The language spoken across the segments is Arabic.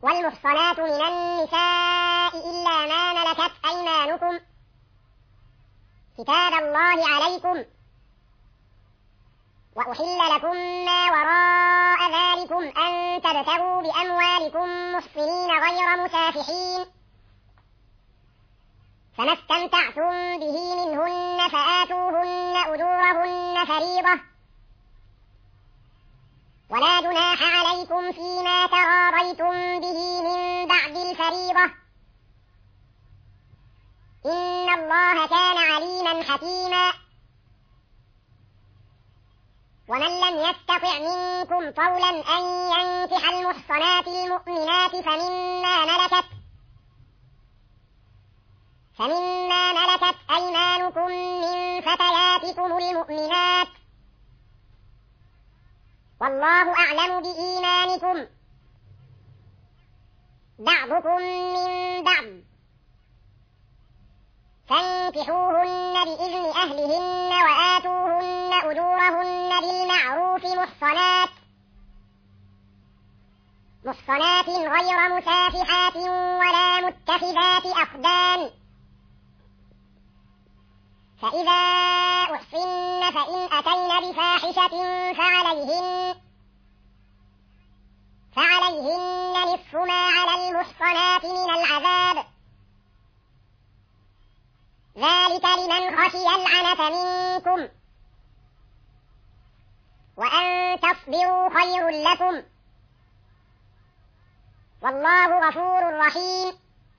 والمحصنات من النساء إلا ما ملكت أيمانكم كتاب الله عليكم وأحل لكم ما وراء ذلكم أن تبتغوا بأموالكم محصنين غير مسافحين فما استمتعتم به منهن فآتوهن أجورهن فريضة ولا جناح عليكم فيما تراضيتم به من بعد الفريضة إن الله كان عليما حكيما ومن لم يستطع منكم طولا أن ينكح المحصنات المؤمنات فمما ملكت أيمانكم من فتياتكم المؤمنات والله أعلم بإيمانكم بعضكم من بعض فانكحوهن بإذن أهلهن وآتوهن أجورهن بالمعروف محصنات غير مسافحات ولا متخذات أخدان فإذا أحصن فإن أتين بفاحشة فعليهن نصف ما على المحصنات من العذاب ذلك لمن خشي العنة منكم وأن تصبروا خير لكم والله غفور رحيم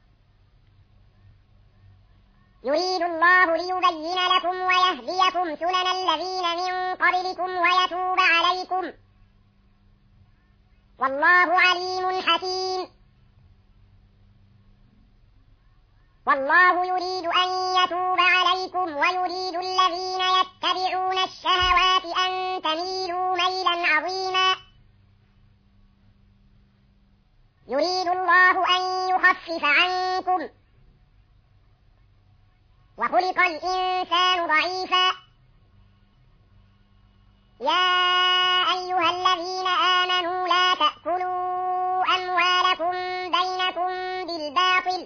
يريد الله ليبين لكم ويهديكم سنن الذين من قبلكم ويتوب عليكم والله عليم حكيم والله يريد أن يتوب عليكم ويريد الذين يتبعون الشهوات أن تميلوا ميلا عظيما يريد الله أن يخفف عنكم وخلق الإنسان ضعيفا يا أيها الذين آمنوا لا تأكلوا أموالكم بينكم بالباطل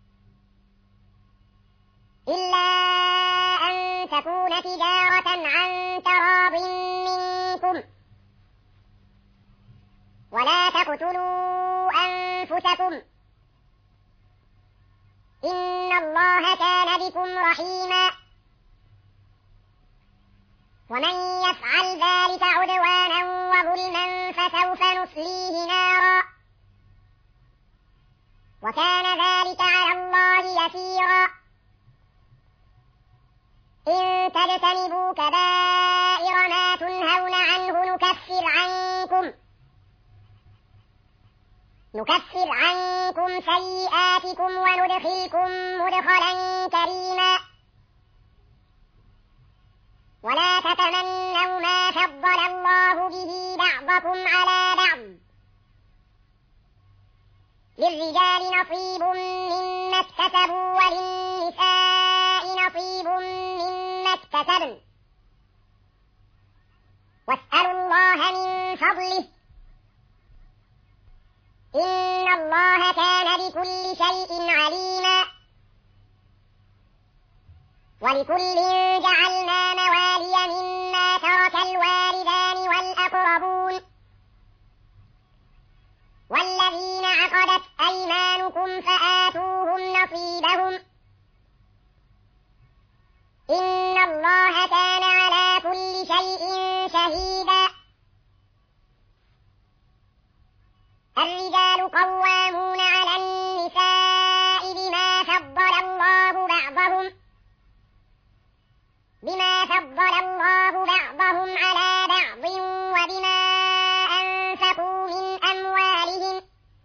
إلا أن تكون تجارة عن تراض منكم ولا تقتلوا أنفسكم إن الله كان بكم رحيما ومن يفعل ذلك عدوانا وظلما فسوف نصليه نارا وكان ذلك على الله يسيرا إن تجتنبوا كبائر ما تنهون عنه نكفر عنكم سيئاتكم وندخلكم مدخلا كريما ولا تتمنوا ما فضل الله به بعضكم على بعض للرجال نصيب مما اكتسبوا وللنساء نصيب مما اكتسبن واسألوا الله من فضله إن الله كان بكل شيء عليما ولكل جعلنا موالي مما ترك الوالدان والأقربون والذين عقدت أيمانكم فآتوهم نصيبهم إن الله كان على كل شيء شهيدا الرجال قوامون على النساء بما فضل الله بعضهم على بعض وبما أنفقوا من أموالهم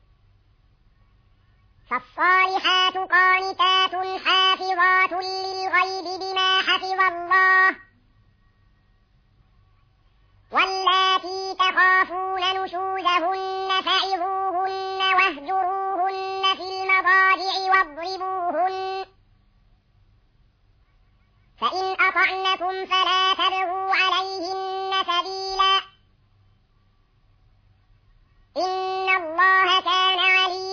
فالصالحات قانتات حافظات للغيب بما حفظ الله واللاتي تخافون نشوزهن فعظوهن واهجروهن في المضاجع واضربوهن فإن أطعنكم فلا تبغوا عليهن سبيلا إن الله كان عليما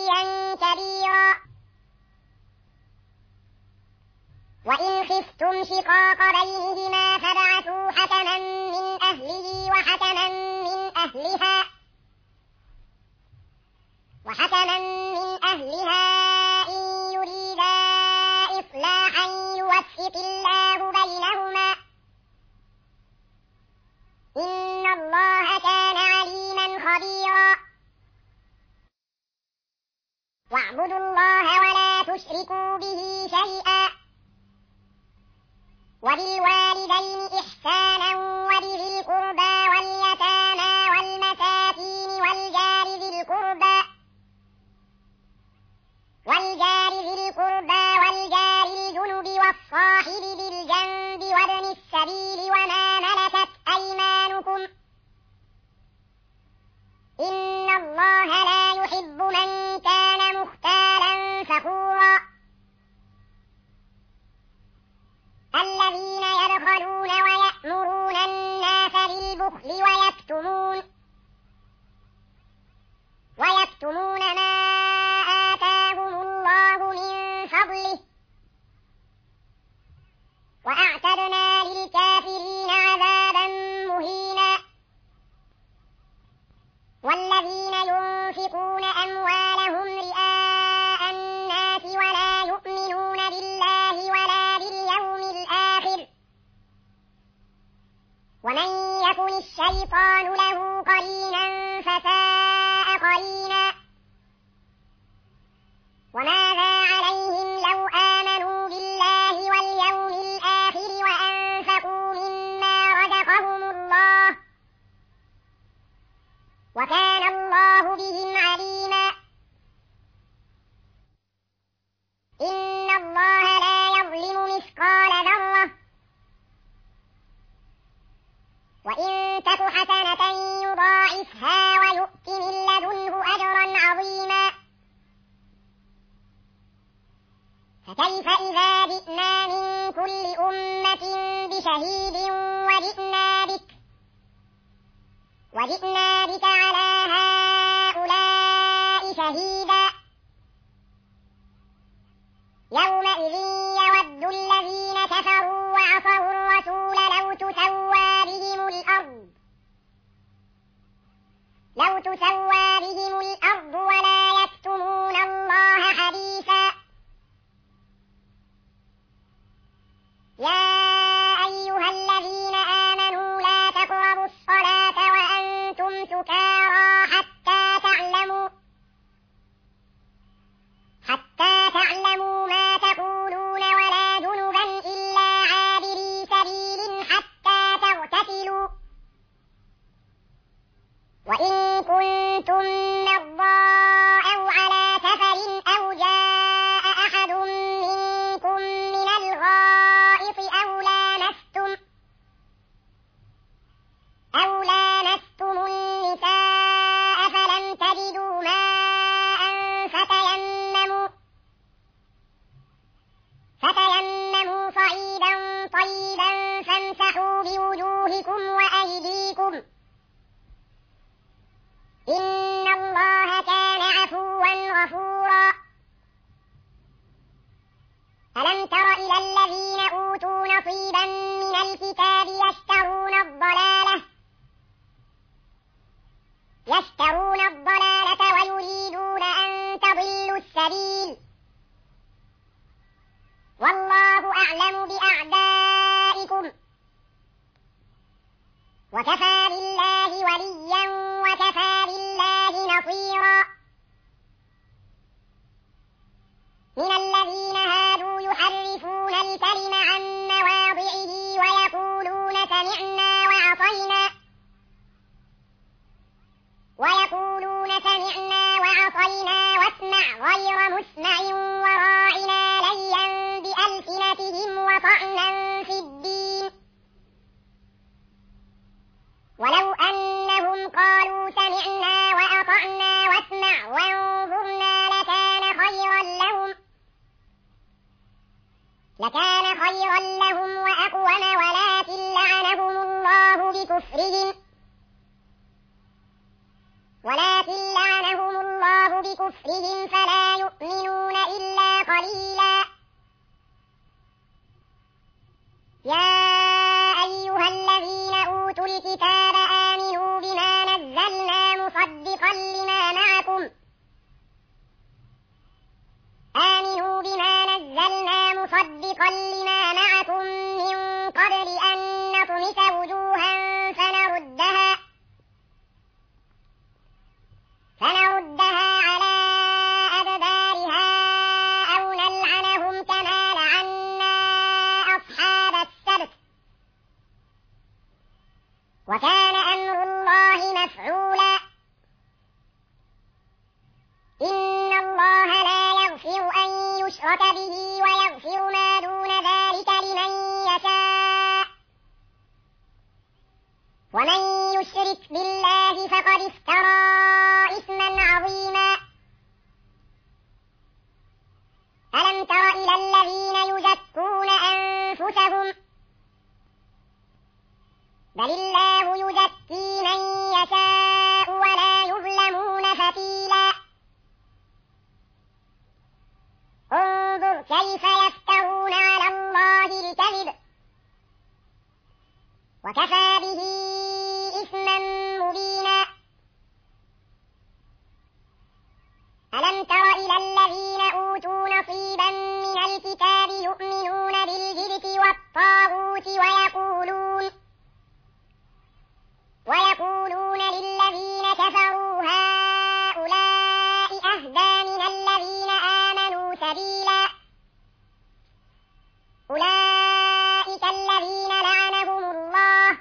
وحكما من أهلها إن يريدا إصلاحا يوفق الله بينهما إن الله كان عليما خبيرا واعبدوا الله ولا تشركوا به شيئا وبالوالدين إحسانا وبذي القربى واليتامى والمساكين والجار ذي القربى والجار الجنب والصاحب بالجنب وابن السبيل وما ملكت أيمانكم إن الله لا يحب من كان مختالا فخورا الذين يبخلون ويأمرون الناس بالبخل ويكتمون ما آتاهم الله من فضله وأعتدنا للكافرين عذابا مهينا والذين ينفقون أموالهم رئاء الناس ولا يؤمنون بالله ولا باليوم الآخر ومن يكن الشيطان له قرينا فساء قرينا وماذا عليهم لو آمنوا بالله واليوم الآخر وأنفقوا مما رزقهم الله وكان الله بهم عليما إن الله لا يظلم مثقال ذرة وإن تك حسنة يضاعفها ويؤت من لدنه أجرا عظيما فكيف إذا جئنا من كل أمة بشهيد وجئنا بك على هؤلاء شهيدا يومئذ يود الذين كفروا وعصوا الرسول لو تسوى بهم الأرض ولا يكتمون الله حديثا يا أيها الذين آمنوا لا تقربوا الصلاة وأنتم سكارى حتى تعلموا ما تقولون ولا جنبا إلا عابري سبيل حتى تغتسلوا وإن كنتم مرضى أو على سفر أو جاء أحد منكم من الغائط أو لامستم النساء فلم تجدوا ماء فتيمموا صعيدا طيبا فامسحوا بوجوهكم وأيديكم إن الله كان عفوا غفورا ألم تر إلى الذين أوتوا نصيبا من الكتاب يشترون الضلالة ويريدون أن تضلوا السبيل والله أعلم بأعدائكم وكفى بالله وليا وكفى بالله نصيرا من الذين هادوا يحرفون الكلم عن مواضعه ويقولون سمعنا وعصينا واسمع غير مسمع وراعنا ليا بألسنتهم وطعنا في الدين ولو أنهم قالوا سمعنا وأطعنا واسمع وانظرنا لكان خيرا لهم وأقوم ولكن لعنهم الله بكفرهم فلا يؤمنون إلا قليلا يا أيها الذين أوتوا الكتاب آمنوا بما نزلنا ومن يشرك بالله فقد افترى إثما عظيما ألم تر إلى الذين يزكون أنفسهم بل الله يزكي من يشاء ولا يظلمون فتيلا انظر كيف يفترون على الله الكذب وكفى به إثما مبينا ألم تر إلى الذين أوتوا نصيبا من الكتاب يؤمنون بالجبت والطاغوت ويقولون للذين كفروا هؤلاء أهدى من الذين آمنوا سبيلا أولئك الذين لعنهم الله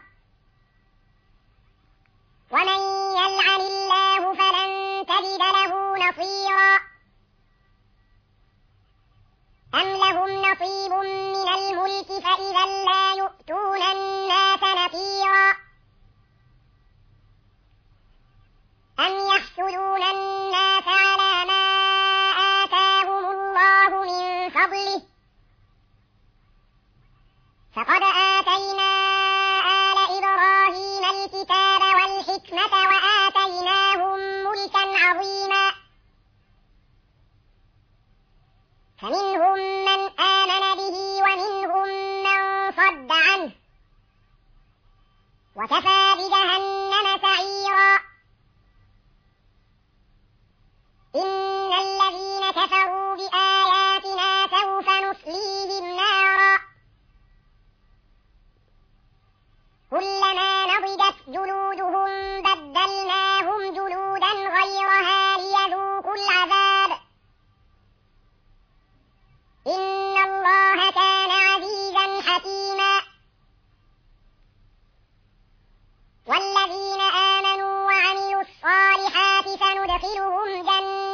ومن يلعن الله فلن تجد له نصيرا أم لهم نصيب من الملك فإذا لا يؤتون الناس نقيرا أم يحسدون الناس على ما آتاهم الله من فضله فقد آتينا آل إبراهيم الكتاب والحكمة وآتيناهم ملكا عظيما فمنهم من آمن به ومنهم من صد عنه وكفى بجهنم سعيرا إن الذين كفروا بآياتنا سوف نصليهم نارا كلما نضجت جلودهم بدلناهم جلودا غيرها ليذوقوا العذاب إن الله كان عزيزا حكيما والذين آمنوا وعملوا الصالحات سندخلهم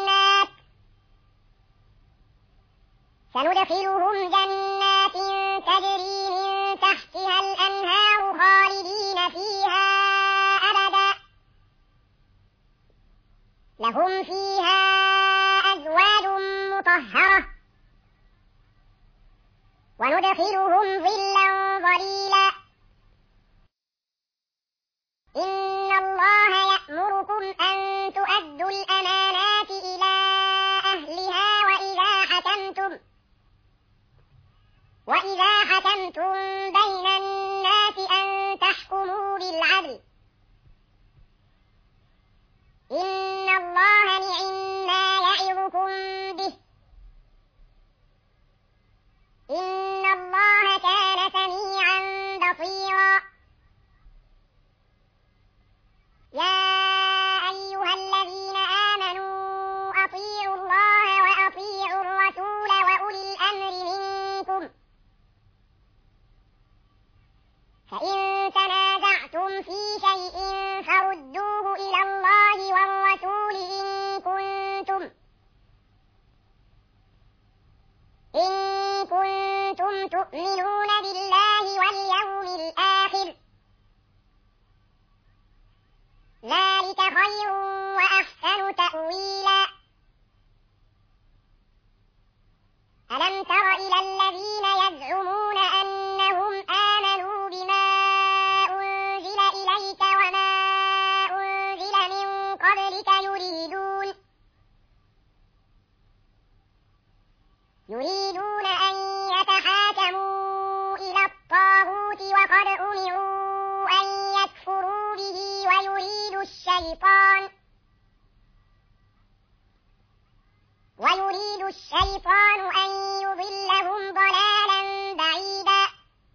جنات تجري من تحتها الأنهار خالدين فيها أبدا لهم فيها أزواج مطهرة وندخلهم ظلا ظليلا إن الله يأمركم أن تؤدوا الأمانات إلى أهلها وإذا حكمتم بين الناس أن تحكموا بالعدل إن الله نعما يعظكم به إن الله كان سميعا بصيرا يا أيها الذين آمنوا أطيعوا الله وأطيعوا الرسول وأولي الأمر منكم فإن تنازعتم في شيء فردوه إلى الله والرسول إن كنتم تؤمنون بالله واليوم الآخر ذلك خير وأحسن تأويلا ألم تر إلى الذين يزعمون أنهم آمنوا بما أنزل إليك وما أنزل من قبلك يريدون أن يتحاكموا إلى الطاغوت وقد أمروا أن يكفروا به ويريد الشيطان أن يضلهم ضلالا بعيدا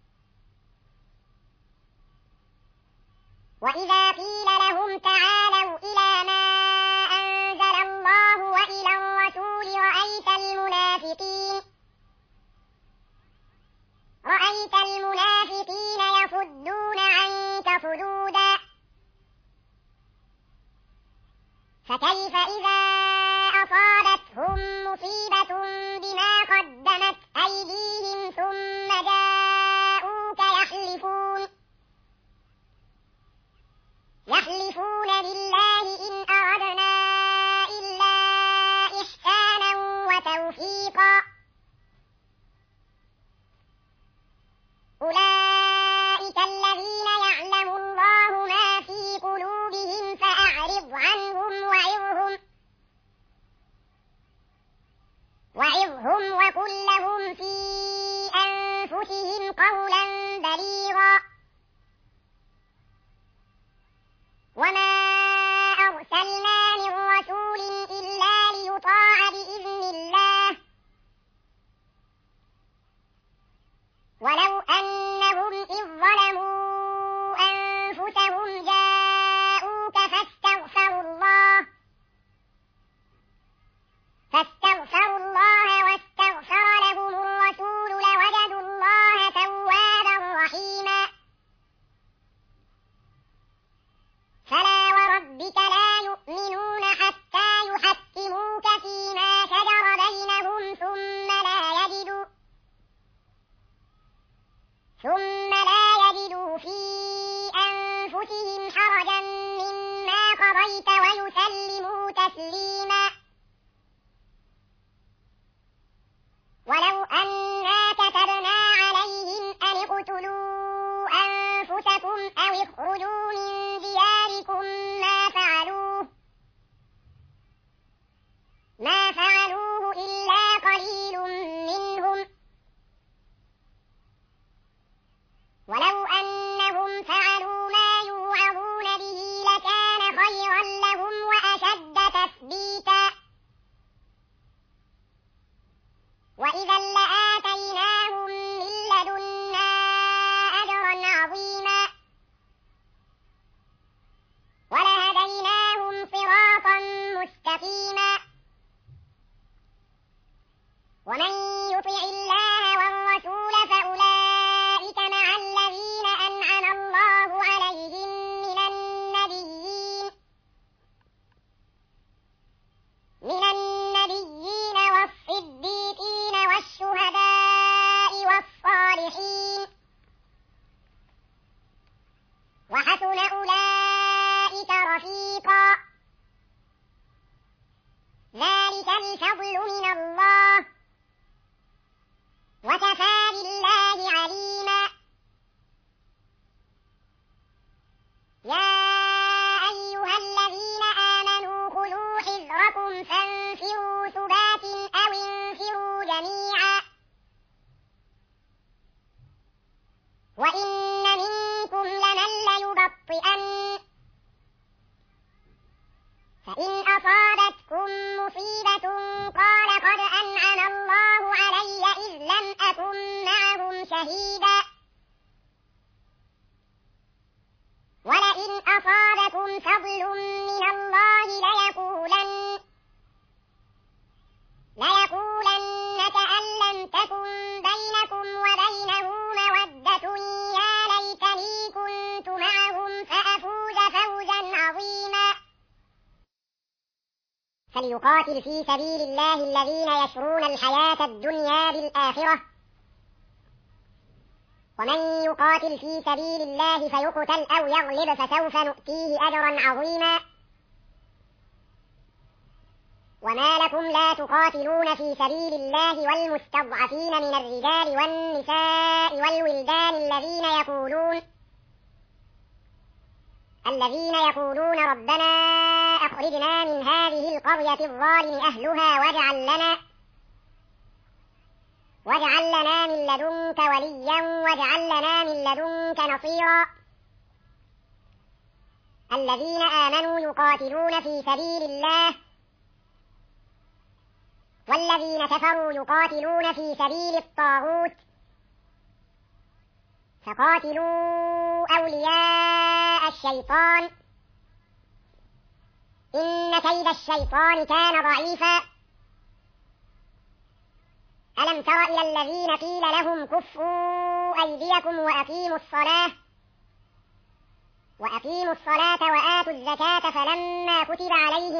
وإذا قيل لهم تعالوا إلى ما أنزل الله وإلى الرسول رأيت المنافقين يصدون عنك صدودا فكيف إذا أصابتهم مصيبة بما الفضل من الله وكفى بالله عليما يا أيها الذين آمنوا خذوا حذركم فانفروا ثبات أو انفروا جميعا وإن منكم لمن ليبطئن فإن أصابتكم مصيبة قال قد أنعم الله علي إذ لم أكن معهم شهيدا ولئن أصابكم فضل من الله ليقولن كأن لم تكن بينكم وبينه مودة يا ليتني كنت معهم فأفوز فوزا عظيما فليقاتل في سبيل الله الذين يشرون الحياة الدنيا بالآخرة ومن يقاتل في سبيل الله فيقتل أو يغلب فسوف نؤتيه أجرا عظيما وما لكم لا تقاتلون في سبيل الله والمستضعفين من الرجال والنساء والولدان الذين يقولون ربنا أخرجنا من هذه القرية الظالم أهلها واجعل لنا من لدنك وليا واجعل لنا من لدنك نصيرا الذين آمنوا يقاتلون في سبيل الله والذين كفروا يقاتلون في سبيل الطاغوت فقاتلوا أولياء الشيطان إن كيد الشيطان كان ضعيفا ألم تر إلى الذين قيل لهم كفوا أيديكم وأقيموا الصلاة وآتوا الزكاة فلما كتب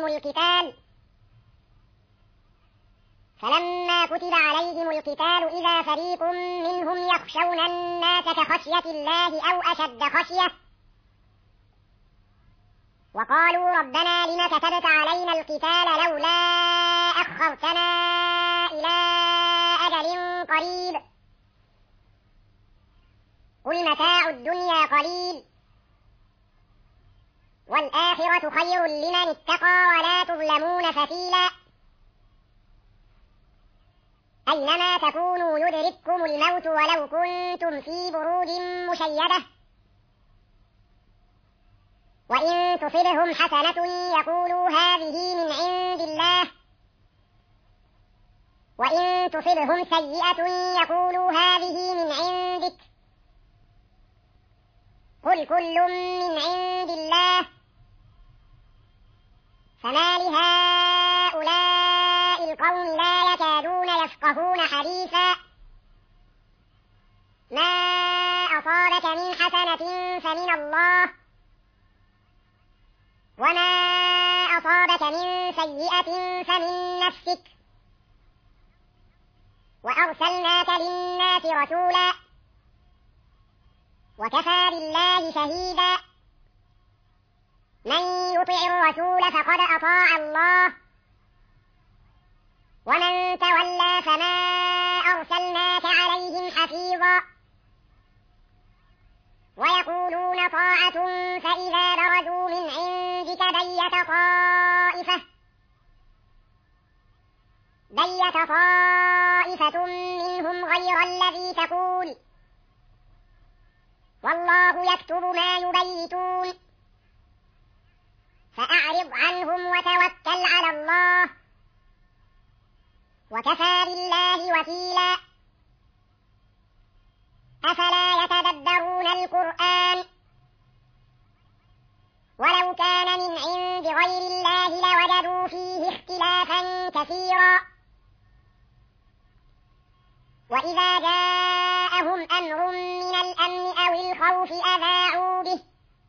عليهم القتال إذا فريق منهم يخشون الناس كخشية الله أو أشد خشية وقالوا ربنا لم كتبت علينا القتال لولا أخرتنا إلى أجل قريب قل متاع الدنيا قليل والآخرة خير لمن اتقى ولا تظلمون فتيلا أينما تكونوا يدرككم الموت ولو كنتم في بروج مشيدة وإن تصبهم حسنة يقولوا هذه من عند الله وإن تصبهم سيئة يقولوا هذه من عندك قل كل من عند الله فما لهؤلاء القوم لا يكادون يفقهون حديثا ما أصابك من حسنة فمن الله وما أصابك من سيئة فمن نفسك وأرسلناك للناس رسولا وكفى بالله شهيدا من يطع الرسول فقد أطاع الله ومن تولى فما أرسلناك عليهم حفيظا ويقولون طاعة فإذا برزوا من عندك بيت طائفة منهم غير الذي تقول والله يكتب ما يبيتون فأعرض عنهم وتوكل على الله وكفى بالله وكيلا أفلا يتدبرون القرآن ولو كان من عند غير الله لوجدوا فيه اختلافا كثيرا وإذا جاءهم أمر من الأمن أو الخوف أذاعوا به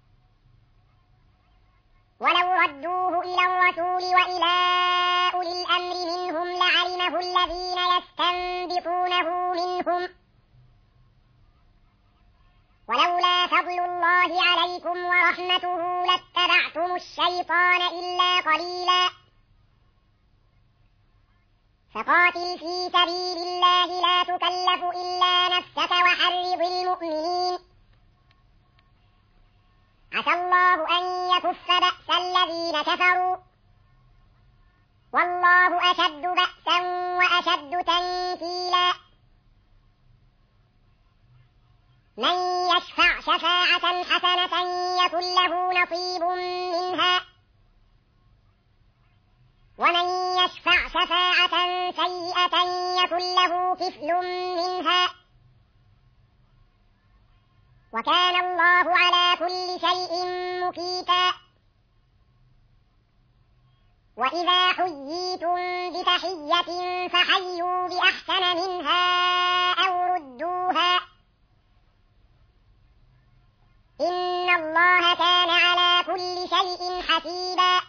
ولو ردوه إلى الرسول وإلى أولي الأمر منهم لعلمه الذين يستنبطونه منهم ولولا فضل الله عليكم ورحمته لاتبعتم الشيطان إلا قليلا فقاتل في سبيل الله لا تكلف إلا نفسك وحرض المؤمنين عسى الله أن يكف بأس الذين كفروا والله أشد بأسا وأشد تنكيلا من يشفع شفاعة حسنة يكن له نصيب منها ومن يشفع شفاعة سيئة يكن له كفل منها وكان الله على كل شيء مقيتا وإذا حييتم بتحية فحيوا بأحسن منها أو ردوها إن الله كان على كل شيء حسيبا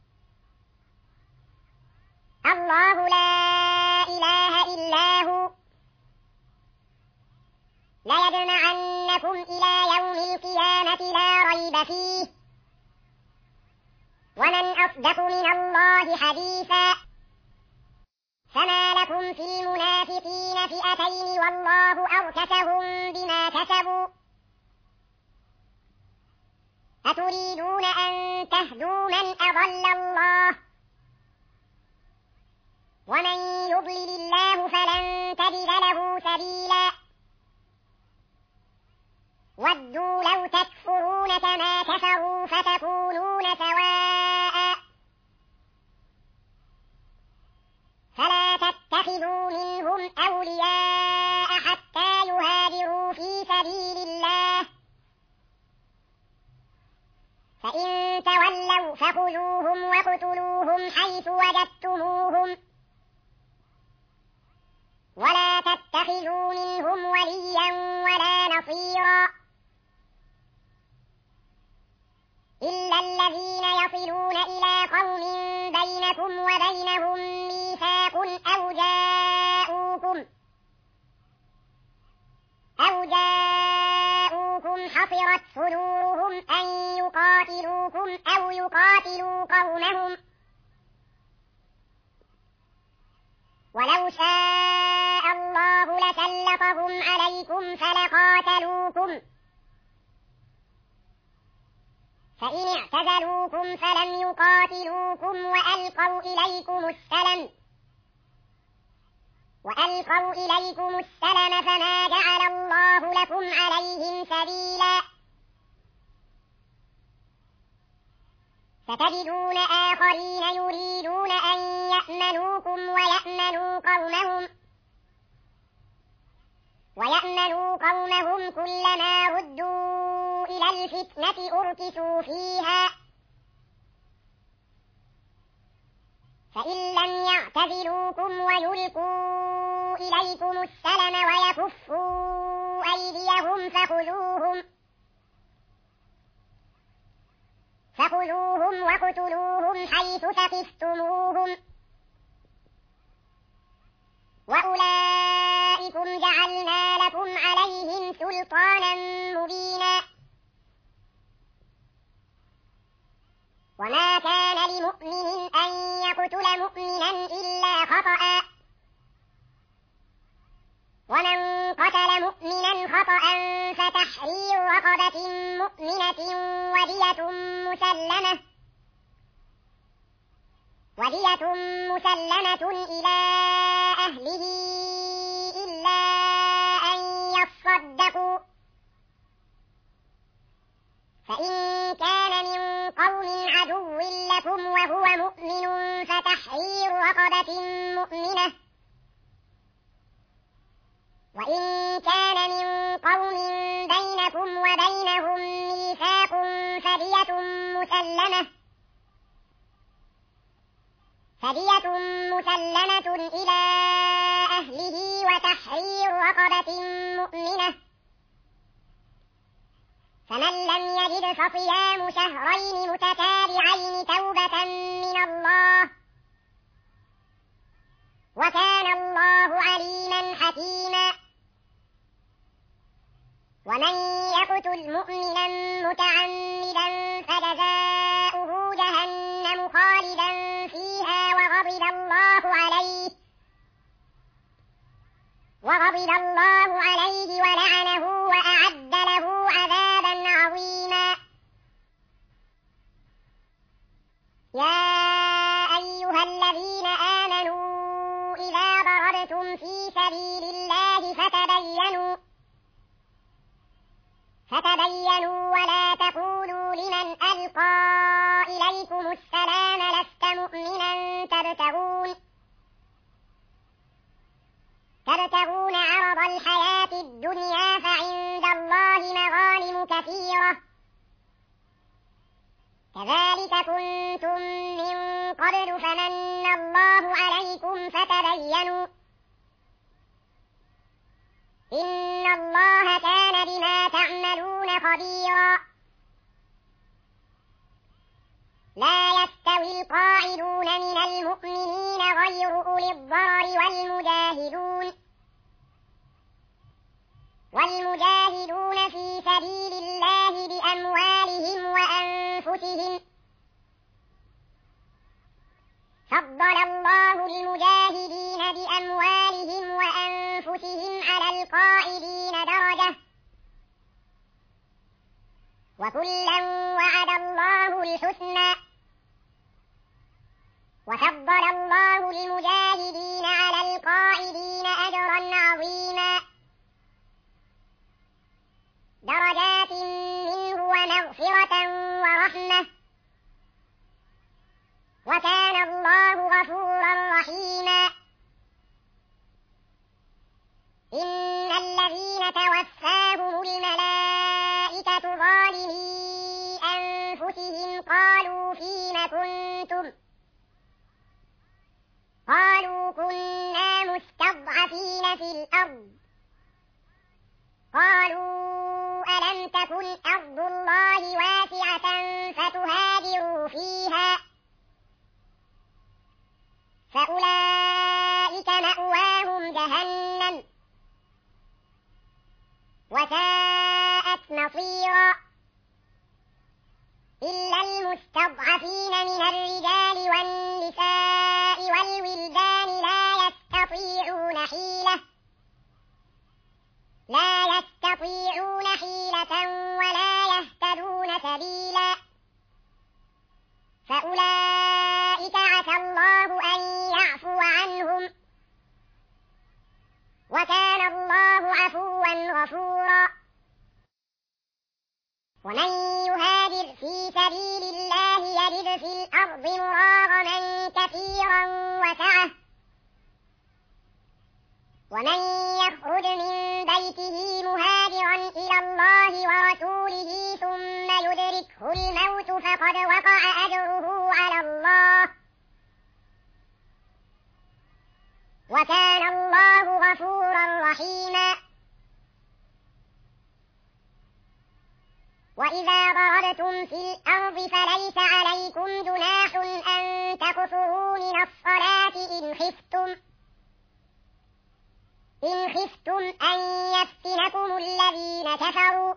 الله لا إله إلا هو ليجمعنكم إلى يوم القيامة لا ريب فيه ومن أصدق من الله حديثا فما لكم في المنافقين فئتين والله أركسهم بما كسبوا أتريدون أن تهدوا من أضل الله ومن يضلل الله فلن تجد له سبيلا ودوا لو تكفرون كما كفروا فتكونون سواء فلا تتخذوا منهم أولياء حتى يهاجروا في سبيل الله فإن تولوا فخذوهم وقتلوهم حيث وجدتموهم ولا تتخذوا منهم وليا ولا نصيرا إلا الذين يصلون إلى قوم بينكم وبينهم ميثاق أو جاءوكم حصرت صدورهم أن يقاتلوكم أو يقاتلوا قومهم ولو شاء الله لسلطهم عليكم فلقاتلوكم فإن اعتزلوكم فلم يقاتلوكم وألقوا إليكم السلم فما جعل الله لكم عليهم سبيلا ستجدون آخرين يريدون أن يأمنوكم ويأمنوا قومهم كلما ردوا إلى الفتنة أركسوا فيها فإن لم يعتزلوكم ويلقوا إليكم السلم ويكفوا أيديهم فخذوهم واقتلوهم حيث ثقفتموهم وأولئكم جعلنا لكم عليهم سلطانا مبينا وما كان لمؤمن أن يقتل مؤمنا إلا خطأ ومن قتل مؤمنا خطأ فتحرير رقبة مؤمنة ودية مسلمة إلى أهله إلا أن يصدقوا فإن كان من قوم عدو لكم وهو مؤمن فتحرير رقبة مؤمنة وإن كان من قوم بينكم وبينهم ميثاق فدية مسلمة إلى أهله وتحرير رقبة مؤمنة فمن لم يجد فصيام شهرين متتابعين توبة من الله وكان الله عليما حكيما ومن يقتل مؤمنا متعمدا فجزاؤه جهنم خالدا فيها غضب الله عليه ولعنه وأعد له عذابا عظيما. يا أيها الذين آمنوا إذا ضربتم في سبيل الله فتبينوا ولا تقولوا لمن ألقى إليكم السلام لست مؤمنا تبتغون عرض الحياة الدنيا فعند الله مغانم كثيرة كذلك كنتم من قبل فمن الله عليكم فتبينوا إن الله كان بما تعملون خبيرا. لا يستوي القاعدون من المؤمنين غير أولي الضرر والمجاهدون في سبيل الله بأموالهم وأنفسهم فضل الله المجاهدين بأموالهم وأنفسهم على القاعدين درجة وكلا وعد الله الحسنى وفضل الله المجاهدين على القاعدين أجرا عظيما درجات منه ومغفرة ورحمة وكان الله غفورا رحيما. إن الذين توفاهم الملائكة ظالمي أنفسهم قالوا فيم كنتم قالوا كنا مستضعفين في الأرض قالوا ألم تكن أرض الله واسعة فتهاجروا فيها فأولئك مأواهم جهنم وساءت مصيرا. إلا المستضعفين من الرجال والنساء والولدان لا يستطيعون حيلة ولا يهتدون سبيلا فأولئك عسى الله أن يعفو عنهم وكان الله عفوا غفورا. ومن يهاجر في سبيل الله يجد في الأرض مراغما كثيرا وسعة ومن يخرج من بيته مهاجرا إلى الله ورسوله ثم يدركه الموت فقد وقع أجره على الله وكان الله غفورا رحيما. وإذا ضربتم في الأرض فليس عليكم جناح أن تقصروا من الصلاة إن خفتم أن يفتنكم الذين كفروا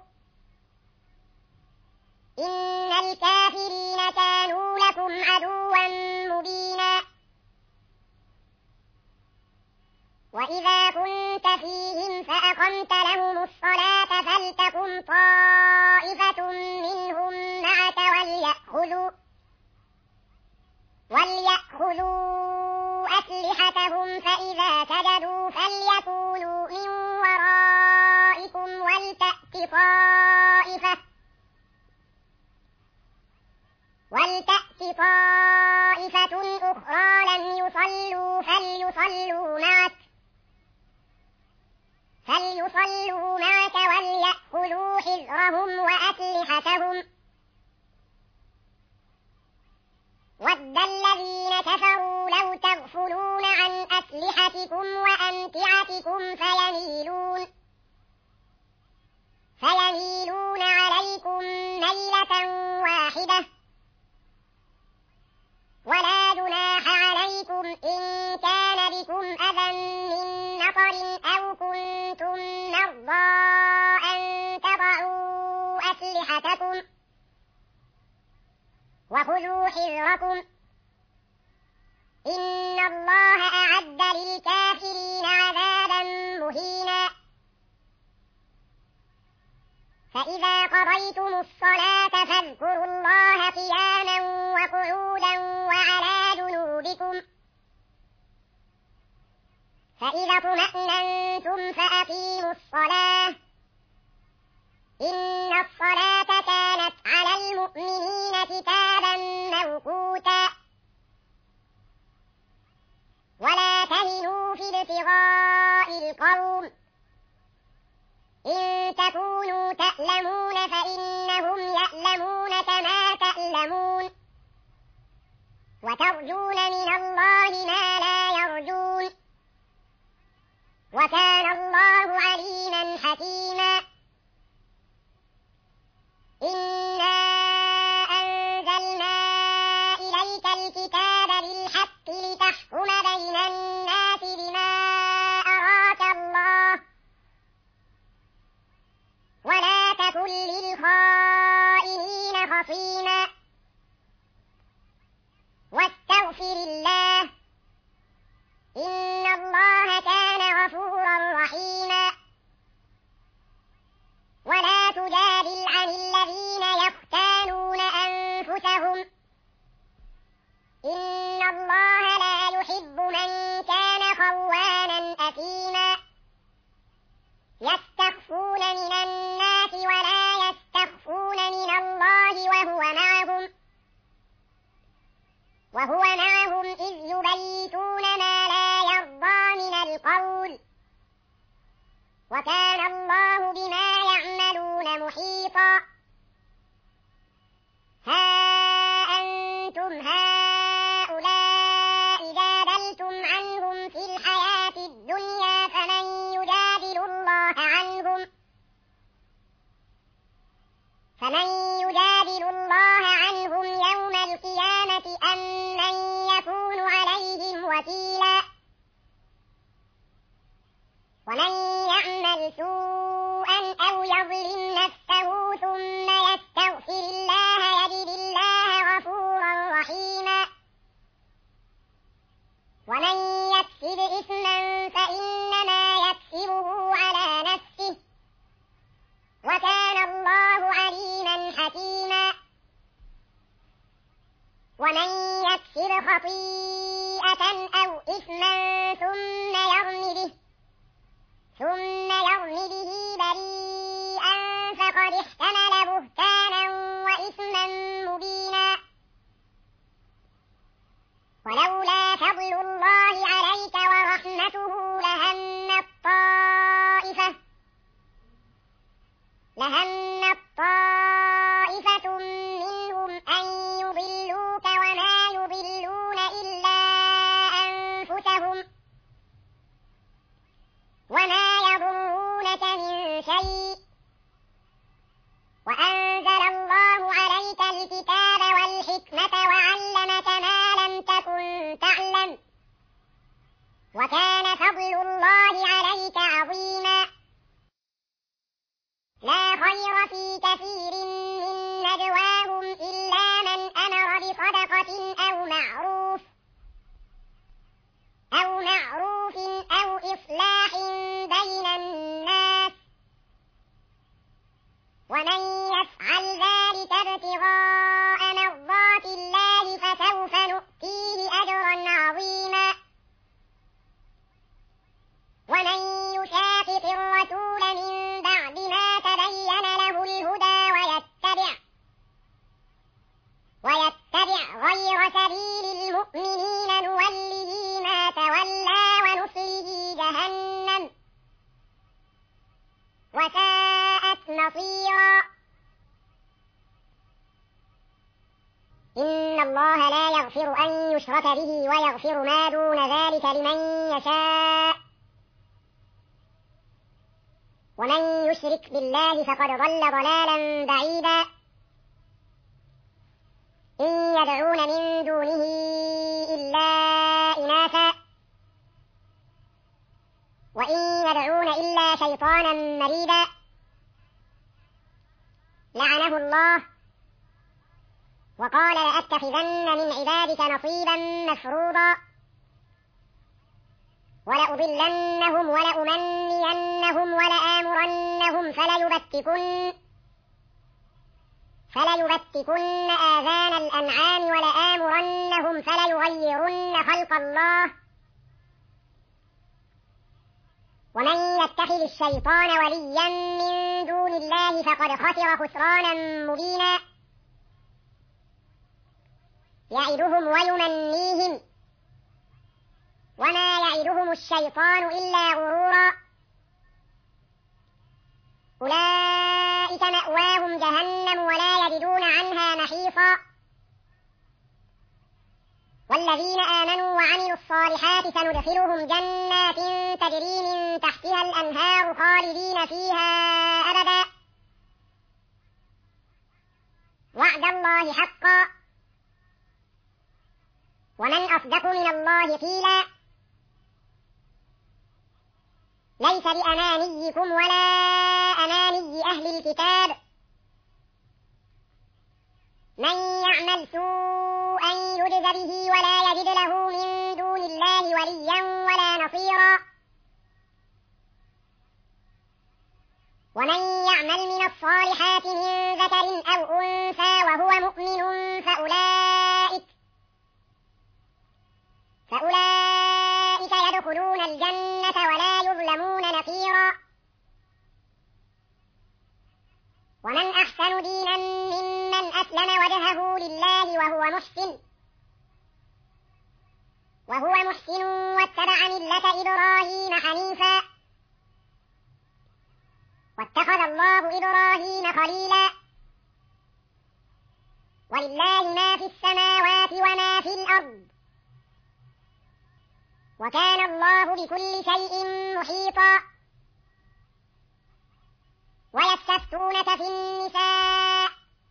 إن الكافرين كانوا لكم عدوا مبينا. وإذا كنت فيهم فأقمت لهم الصلاة فلتقم طائفة منهم معك وليأخذوا أسلحتهم فإذا سجدوا فليكونوا من ورائكم ولتأت طائفة أخرى لم يصلوا فليصلوا معك وليأخذوا حذرهم وأسلحتهم ود الذين كفروا لو تغفلون عن أسلحتكم وأمتعتكم فيميلون عليكم ميلة واحدة ولا جناح عليكم إن كان بكم أذى من مطر أو كنتم مرضى أن تضعوا أسلحتكم وخذوا حذركم إن الله أعد للكافرين عذابا مهينا. أقيموا الصلاة فاذكروا الله قياما وقعودا وعلى جنوبكم فإذا اطمأننتم فأقيموا الصلاة إن الصلاة كانت على المؤمنين كتابا موقوتا ولا تهنوا في ابتغاء القوم إن تكونوا تألمون فإنهم يألمون كما تألمون وترجون من الله ما لا يرجون وكان الله عليما حكيما إنا أنزلنا إليك الكتاب بالحق لتحكم بين الناس بما أراك الله ولا تكن للخائنين خصيما واستغفر الله إن الله كان غفورا رحيما ولا تجادل عن الذين يختانون أنفسهم إن الله لا يحب من كان خوانا أثيما يستخفون من الناس ولا يستخفون من الله وهو معهم إذ يبيتون ما لا يرضى من القول وكان الله بما يعملون محيطا ها أنتم هؤلاء جادلتم عنهم في الحياة الدنيا فمن يجادل الله عنهم يوم القيامة أم من يكون عليهم وكيلا ومن يعمل سوءا أو يظلم نفسه ثم يستغفر الله يجد الله غفورا رحيما ومن يكسب إثما فإنما يكسبه على نفسه وكان الله عليما حكيما ومن يكسب خطيئة أو إثما ثم يرم به بريئا فقد احتمل بهتانا وإثما مبينا ولولا فضل الله عليك ورحمته لهمت طائفة منهم أن يضلوك وما يضلون إلا أنفسهم وما يضرونك من شيء وأنزل الله عليك الكتاب والحكمة وعلمك ما لم تكن تعلم وكان فضل الله عليك عظيما لا خير في كثير من نجواهم إلا من أمر بصدقة أو معروف أو إصلاح بين الناس ومن يفعل ذلك ابتغاء مرضات الله فسوف نؤتيه أجرا عظيما ومن يشاقق الرسول من بعد ما تبين له الهدى ويتبع غير سبيل المؤمنين نوله ما تولى ونصله جهنم وساءت مصيرا إن الله لا يغفر أن يشرك به ويغفر ما دون ذلك لمن يشاء ومن يشرك بالله فقد ضل ضلالا بعيدا إن يدعون من دونه إلا إناثا وإن يدعون إلا شيطانا مريدا لعنه الله وقال لأتخذن من عبادك نصيبا مفروضا ولأضلنهم ولأمنينهم ولآمرنهم فليبتكن آذان الأنعام ولآمرنهم فليغيرن خلق الله ومن يتخذ الشيطان وليا من دون الله فقد خسر خسرانا مبينا يعدهم ويمنيهم وما يعدهم الشيطان إلا غرورا أولئك مأواهم جهنم ولا يجدون عنها محيصا والذين آمنوا وعملوا الصالحات سندخلهم جنات تجري من تحتها الأنهار خالدين فيها أبدا وعد الله حقا ومن أصدق من الله قيلا ليس بأمانيكم ولا أماني أهل الكتاب من يعمل سوءا يجز به ولا يجد له من دون الله وليا ولا نصيرا ومن يعمل من الصالحات من ذكر أو أنثى وهو مؤمن فأولئك يدخلون الجنة ولا يظلمون نقيرا ومن أحسن دينا ممن أسلم وجهه لله وهو محسن واتبع ملة إبراهيم حنيفا واتخذ الله إبراهيم خليلا ولله ما في السماوات وما في الأرض وكان الله بكل شيء محيطا ويستفتونك في النساء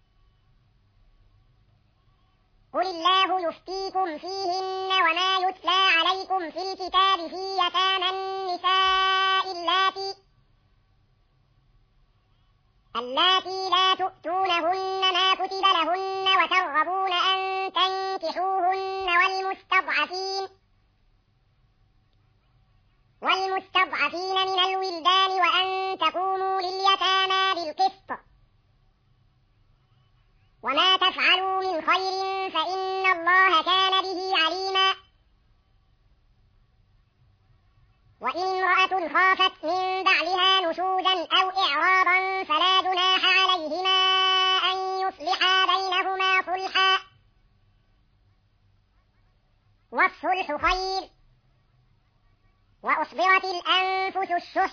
قل الله يفتيكم فيهن وما يتلى عليكم في الكتاب في يتامى النساء اللاتي لا تؤتونهن ما كتب لهن وترغبون أن تنكحوهن والمستضعفين من الولدان وأن تقوموا لليتامى بالقسط وما تفعلوا من خير فإن الله كان به عليما وإن امرأة خافت من بعلها نشوزا أو إعراضا فلا جناح عليهما أن يصلحا بينهما صلحا والصلح خير وأحضرت الأنفس الشح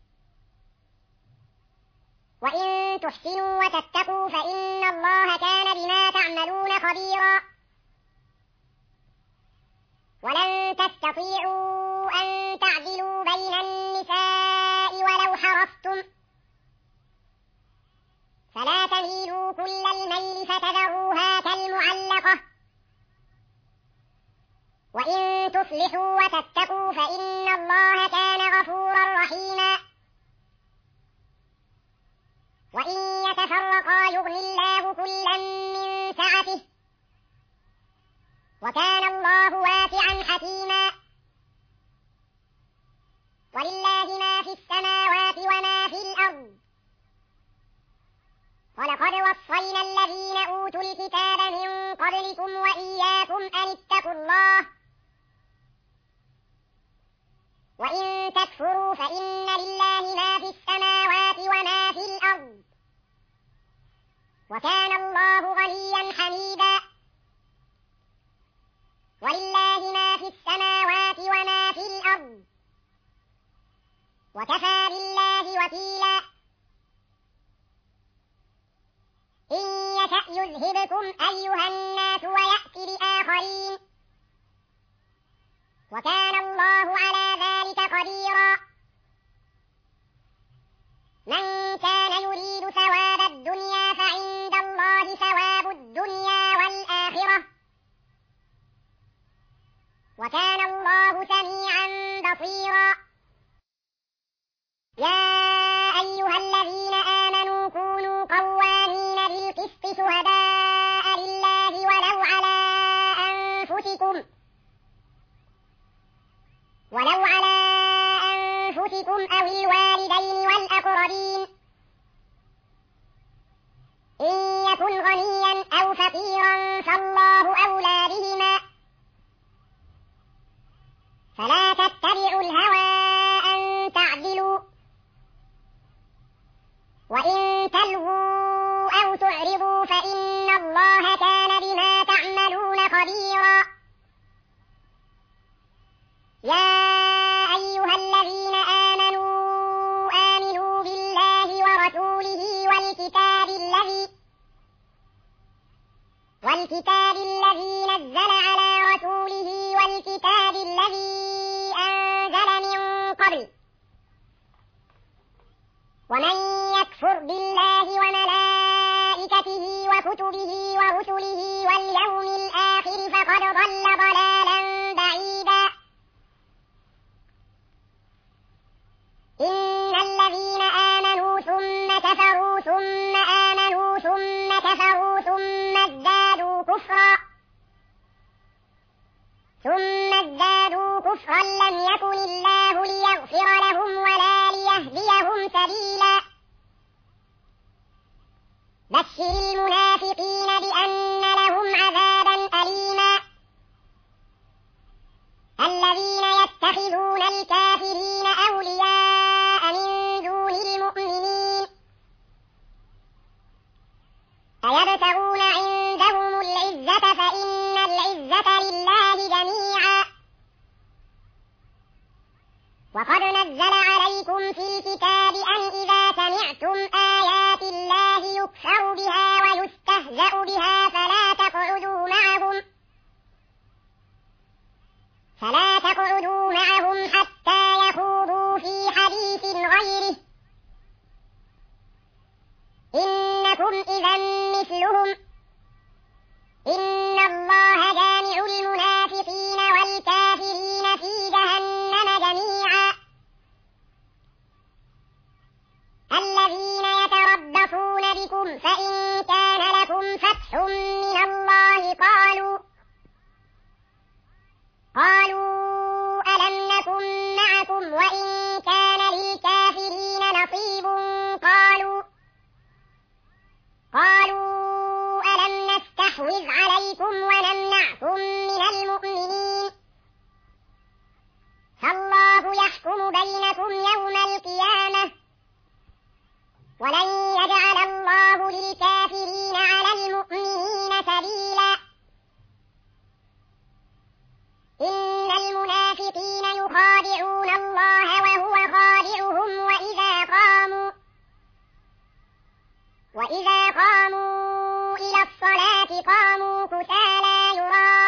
وإن تحسنوا وتتقوا فإن الله كان بما تعملون خبيرا ولن تستطيعوا أن تعدلوا بين النساء ولو حرصتم فلا تميلوا كل الميل فتذروها كالمعلقة وإن تصلحوا وتتقوا فإن الله كان غفورا رحيما وإن يتفرقا يغني الله كلا من سعته وكان الله واسعا حكيما ولله ما في السماوات وما في الأرض ولقد وصينا الذين أوتوا الكتاب من قبلكم وإياكم أن اتقوا الله وإن تكفروا فإن لله ما في السماوات وما في الأرض وكان الله غنيا حميدا ولله ما في السماوات وما في الأرض وكفى بالله وكيلا إن يشأ يذهبكم أيها الناس ويأتي بآخرين وكان الله على ذلك قديرا من كان يريد ثواب الدنيا فعند الله ثواب الدنيا والآخرة وكان الله سميعا بصيرا يا أيها الذين آمنوا كونوا قوامين بالقسط شهداء لله ولو على أنفسكم أو الوالدين والأقربين إن يكن قبل ومن يكفر بالله وملائكته وكتبه ورسله واليوم الآخر فقد ضل ضلالا بعيدا إن الذين آمنوا ثم كفروا ثم آمنوا ثم كفروا ثم ازدادوا كفرا لم يكن الله ليغفر لهم ولا ليهديهم سبيلا بشر المنافقين بأن لهم عذابا أليما الذين يتخذون الكافرين أولياء من دون المؤمنين أيبتغون عندهم العزة فإن العزة لله جميعا وقد نزل عليكم في الكتاب أن إذا سمعتم آيات الله يكفر بها ويستهزأ بها فلا تقعدوا معهم حتى يخوضوا في حديث غيره إنكم إذا مثلهم إن الله جامع المنافقين والكافرين في جهنم جميعا الذين يتربصون بكم فإن كان لكم فتح من الله قالوا ألم نكن معكم وإن كان للكافرين نصيب قالوا ألم نستحوذ عليكم ونمنعكم من المؤمنين فالله يحكم بينكم يوم القيامة ولن يجعل الله للكافرين على المؤمنين سبيلا إن المنافقين يخادعون الله وهو خادعهم وإذا قاموا إلى الصلاة قاموا كسالى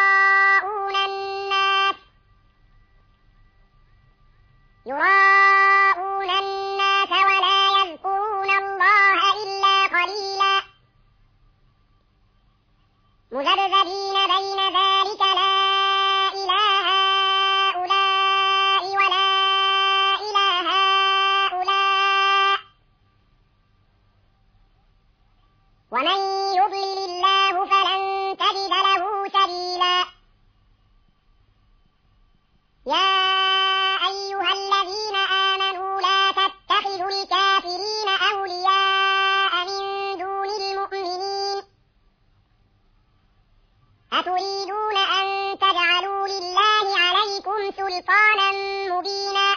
يراءون الناس ولا يذكرون الله إلا قليلا مذبذبين بين ذلك لا إله هؤلاء ولا إله هؤلاء ومن يضلل الله فلن تجد له سبيلا يا أيها الذين آمنوا لا تتخذوا الكافرين أولياء من دون المؤمنين أتريدون أن تجعلوا لله عليكم سلطانا مبينا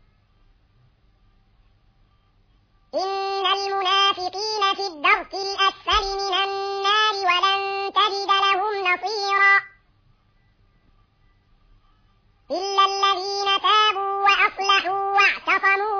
إن المنافقين في الدرك الأسفل من النار ولن تجد لهم نصيرا إلا الذين تابوا وأصلحوا واعتصموا